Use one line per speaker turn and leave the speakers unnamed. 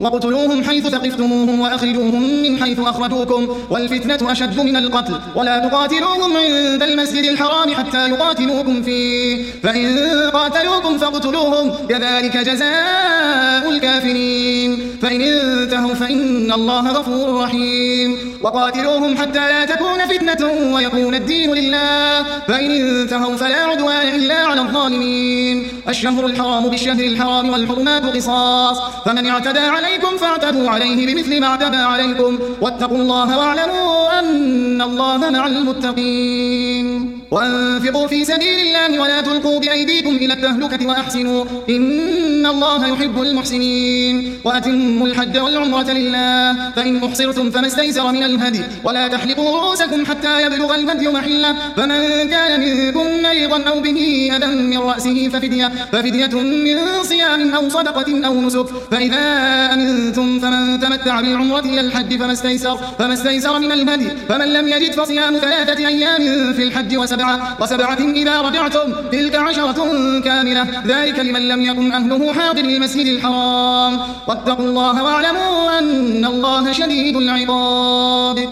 واقتلوهم حيث ثقفتموهم وأخرجوهم من حيث أخرجوكم والفتنة أشد من القتل ولا تقاتلوهم عند المسجد الحرام حتى يقاتلوكم فيه فإن قاتلوكم فاقتلوهم كذلك جزاء الكافرين فإن انتهوا فإن الله غفور رحيم وقاتلوهم حتى لا تكون فتنة ويكون الدين لله فإن انتهوا فلا عدوان إلا على الظالمين الشهر الحرام بالشهر الحرام والحرمات قصاص فمن اعتدى عليكم فاعتدوا عليه بمثل ما اعتدى عليكم واتقوا الله واعلموا أن الله مع المتقين وأنفقوا في سبيل الله ولا تلقوا بأيديكم إلى التهلكة وأحسنوا إن الله يحب المحسنين وأتموا الحج والعمرة لله فإن أحصرتم فما استيسر من الهدي ولا تحلقوا رؤوسكم حتى يبلغ الهدي محله فمن كان منكم مريضا أو به أذى من رأسه ففدية من صيام أو صدقة أو نسك فإذا أمنتم فمن تمتع بالعمرة إلى الحج فما استيسر من الهدي فمن لم يجد فصيام 3 أيام في الحج وسبعة إذا رجعتم تلك 10 كاملة ذلك لمن لم يكن أهله حاضر المسجد الحرام واتقوا الله واعلموا أن الله شديد العقاب